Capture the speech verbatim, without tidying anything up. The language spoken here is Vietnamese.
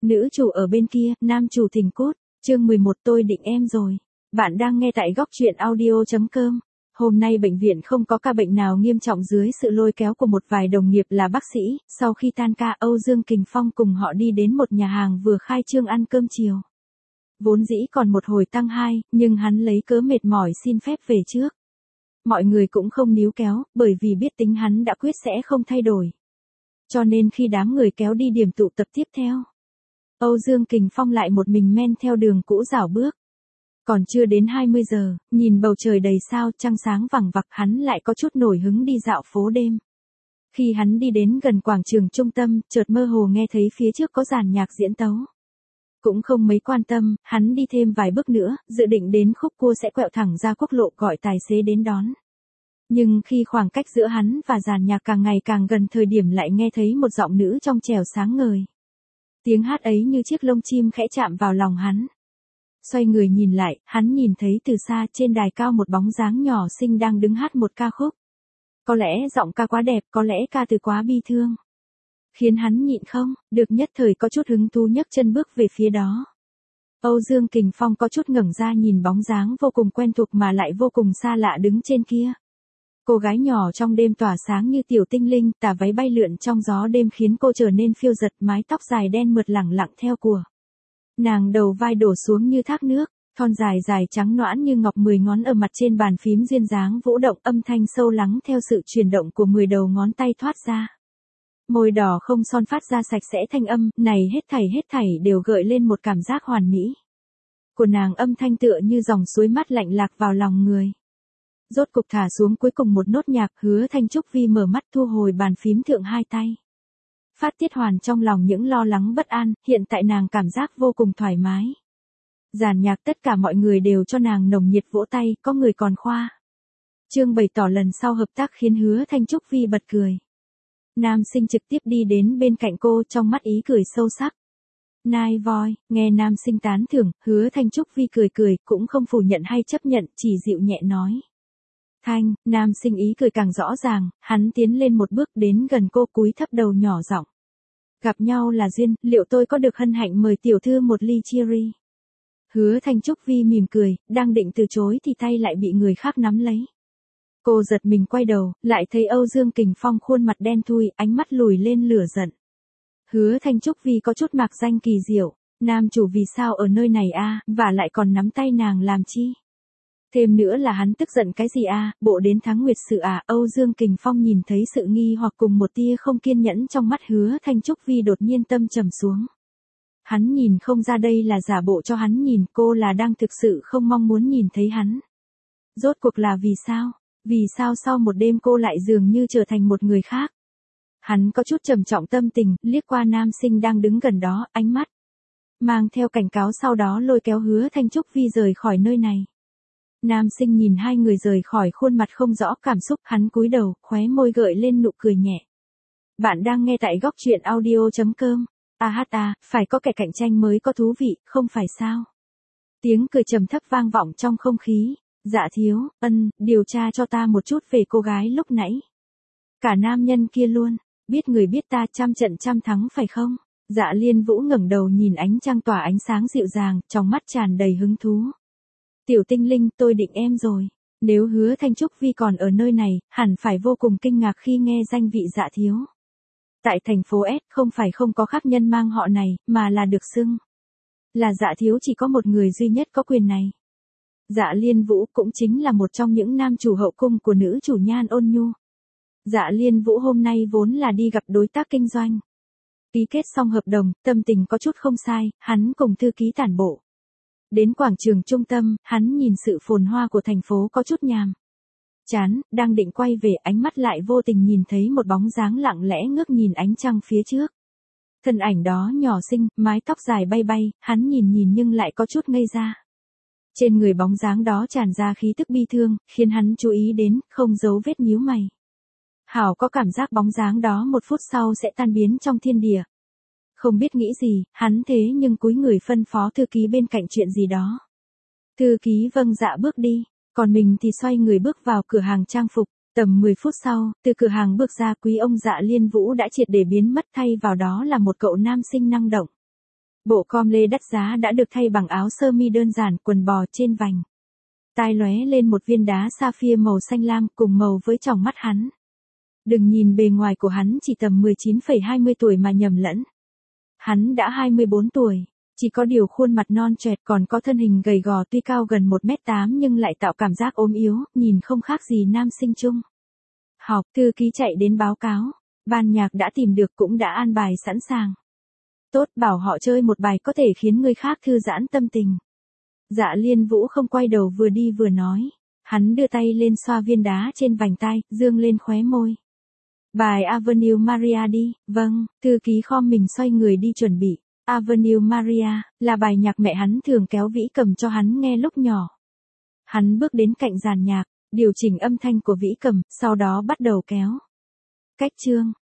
Nữ chủ ở bên kia, nam chủ thình cốt. Chương mười một tôi định em rồi. Bạn đang nghe tại góc truyện audio.com. Hôm nay bệnh viện không có ca bệnh nào nghiêm trọng dưới sự lôi kéo của một vài đồng nghiệp là bác sĩ. Sau khi tan ca, Âu Dương Kình Phong cùng họ đi đến một nhà hàng vừa khai trương ăn cơm chiều. Vốn dĩ còn một hồi tăng hai, nhưng hắn lấy cớ mệt mỏi xin phép về trước. Mọi người cũng không níu kéo, bởi vì biết tính hắn đã quyết sẽ không thay đổi. Cho nên khi đám người kéo đi điểm tụ tập tiếp theo, Âu Dương Kình Phong lại một mình men theo đường cũ rảo bước. Còn chưa đến hai mươi giờ, nhìn bầu trời đầy sao, trăng sáng vằng vặc, hắn lại có chút nổi hứng đi dạo phố đêm. Khi hắn đi đến gần quảng trường trung tâm, chợt mơ hồ nghe thấy phía trước có dàn nhạc diễn tấu. Cũng không mấy quan tâm, hắn đi thêm vài bước nữa, dự định đến khúc cua sẽ quẹo thẳng ra quốc lộ gọi tài xế đến đón. Nhưng khi khoảng cách giữa hắn và dàn nhạc càng ngày càng gần, thời điểm lại nghe thấy một giọng nữ trong trẻo sáng ngời. Tiếng hát ấy như chiếc lông chim khẽ chạm vào lòng hắn. Xoay người nhìn lại, hắn nhìn thấy từ xa trên đài cao một bóng dáng nhỏ xinh đang đứng hát một ca khúc. Có lẽ giọng ca quá đẹp, có lẽ ca từ quá bi thương. Khiến hắn nhịn không được nhất thời có chút hứng thú nhấc chân bước về phía đó. Âu Dương Kình Phong có chút ngẩng ra nhìn bóng dáng vô cùng quen thuộc mà lại vô cùng xa lạ đứng trên kia. Cô gái nhỏ trong đêm tỏa sáng như tiểu tinh linh, tà váy bay lượn trong gió đêm khiến cô trở nên phiêu giật, mái tóc dài đen mượt lẳng lặng theo của nàng, đầu vai đổ xuống như thác nước, thon dài dài trắng nõn như ngọc, mười ngón ở mặt trên bàn phím duyên dáng vũ động, âm thanh sâu lắng theo sự chuyển động của mười đầu ngón tay thoát ra. Môi đỏ không son phát ra sạch sẽ thanh âm, này hết thảy hết thảy đều gợi lên một cảm giác hoàn mỹ. Của nàng âm thanh tựa như dòng suối mát lạnh lạc vào lòng người. Rốt cục thả xuống cuối cùng một nốt nhạc, Hứa Thanh Trúc Vi mở mắt thu hồi bàn phím thượng hai tay. Phát tiết hoàn trong lòng những lo lắng bất an, hiện tại nàng cảm giác vô cùng thoải mái. Dàn nhạc tất cả mọi người đều cho nàng nồng nhiệt vỗ tay, có người còn khoa trương bày tỏ lần sau hợp tác khiến Hứa Thanh Trúc Vi bật cười. Nam sinh trực tiếp đi đến bên cạnh cô, trong mắt ý cười sâu sắc. Nai voi, nghe nam sinh tán thưởng, Hứa Thanh Trúc Vi cười cười, cũng không phủ nhận hay chấp nhận, chỉ dịu nhẹ nói. Thanh, nam sinh ý cười càng rõ ràng, hắn tiến lên một bước đến gần cô, cúi thấp đầu nhỏ giọng. Gặp nhau là duyên, liệu tôi có được hân hạnh mời tiểu thư một ly cherry? Hứa Thanh Trúc Vi mỉm cười, đang định từ chối thì tay lại bị người khác nắm lấy. Cô giật mình quay đầu, lại thấy Âu Dương Kình Phong khuôn mặt đen thui, ánh mắt lùi lên lửa giận. Hứa Thanh Trúc Vi có chút mạc danh kỳ diệu, nam chủ vì sao ở nơi này a, và lại còn nắm tay nàng làm chi? Thêm nữa là hắn tức giận cái gì a, bộ đến tháng nguyệt sự à? Âu Dương Kình Phong nhìn thấy sự nghi hoặc cùng một tia không kiên nhẫn trong mắt Hứa Thanh Trúc Vi, đột nhiên tâm trầm xuống. Hắn nhìn không ra đây là giả bộ cho hắn nhìn, cô là đang thực sự không mong muốn nhìn thấy hắn. Rốt cuộc là vì sao? Vì sao sau một đêm cô lại dường như trở thành một người khác? Hắn có chút trầm trọng tâm tình, liếc qua nam sinh đang đứng gần đó, ánh mắt mang theo cảnh cáo, sau đó lôi kéo Hứa Thanh Trúc Vi rời khỏi nơi này. Nam sinh nhìn hai người rời khỏi, khuôn mặt không rõ cảm xúc, hắn cúi đầu, khóe môi gợi lên nụ cười nhẹ. Bạn đang nghe tại góc truyện audio.com. A hát a, phải có kẻ cạnh tranh mới có thú vị, không phải sao? Tiếng cười trầm thấp vang vọng trong không khí. Dạ thiếu, ân, điều tra cho ta một chút về cô gái lúc nãy. Cả nam nhân kia luôn, biết người biết ta, trăm trận trăm thắng phải không? Dạ Liên Vũ ngẩng đầu nhìn ánh trăng tỏa ánh sáng dịu dàng, trong mắt tràn đầy hứng thú. Tiểu tinh linh, tôi định em rồi. Nếu Hứa Thanh Trúc Vi còn ở nơi này, hẳn phải vô cùng kinh ngạc khi nghe danh vị Dạ thiếu. Tại thành phố S, không phải không có khác nhân mang họ này, mà là được xưng là Dạ thiếu, chỉ có một người duy nhất có quyền này. Dạ Liên Vũ cũng chính là một trong những nam chủ hậu cung của nữ chủ Nhan Ôn Nhu. Dạ Liên Vũ hôm nay vốn là đi gặp đối tác kinh doanh. Ký kết xong hợp đồng, tâm tình có chút không sai, hắn cùng thư ký tản bộ. Đến quảng trường trung tâm, hắn nhìn sự phồn hoa của thành phố có chút nhàm chán, đang định quay về, ánh mắt lại vô tình nhìn thấy một bóng dáng lặng lẽ ngước nhìn ánh trăng phía trước. Thân ảnh đó nhỏ xinh, mái tóc dài bay bay, hắn nhìn nhìn nhưng lại có chút ngây ra. Trên người bóng dáng đó tràn ra khí tức bi thương, khiến hắn chú ý đến, không giấu vết nhíu mày. Hảo có cảm giác bóng dáng đó một phút sau sẽ tan biến trong thiên địa. Không biết nghĩ gì, hắn thế nhưng cúi người phân phó thư ký bên cạnh chuyện gì đó. Thư ký vâng dạ bước đi, còn mình thì xoay người bước vào cửa hàng trang phục. Tầm mười phút sau, từ cửa hàng bước ra, quý ông Dạ Liên Vũ đã triệt để biến mất, thay vào đó là một cậu nam sinh năng động. Bộ com lê đắt giá đã được thay bằng áo sơ mi đơn giản, quần bò trên vành. Tai lóe lên một viên đá sapphire màu xanh lam cùng màu với tròng mắt hắn. Đừng nhìn bề ngoài của hắn chỉ tầm mười chín phẩy hai mươi tuổi mà nhầm lẫn. Hắn đã hai mươi bốn tuổi, chỉ có điều khuôn mặt non choẹt, còn có thân hình gầy gò, tuy cao gần một mét tám nhưng lại tạo cảm giác ốm yếu, nhìn không khác gì nam sinh chung. Học, thư ký chạy đến báo cáo, ban nhạc đã tìm được cũng đã an bài sẵn sàng. Tốt, bảo họ chơi một bài có thể khiến người khác thư giãn tâm tình. Dạ Liên Vũ không quay đầu vừa đi vừa nói. Hắn đưa tay lên xoa viên đá trên vành tai, dương lên khóe môi. Bài Avenue Maria đi, vâng, thư ký khom mình xoay người đi chuẩn bị. Avenue Maria, là bài nhạc mẹ hắn thường kéo Vĩ Cầm cho hắn nghe lúc nhỏ. Hắn bước đến cạnh dàn nhạc, điều chỉnh âm thanh của Vĩ Cầm, sau đó bắt đầu kéo. Cách chương,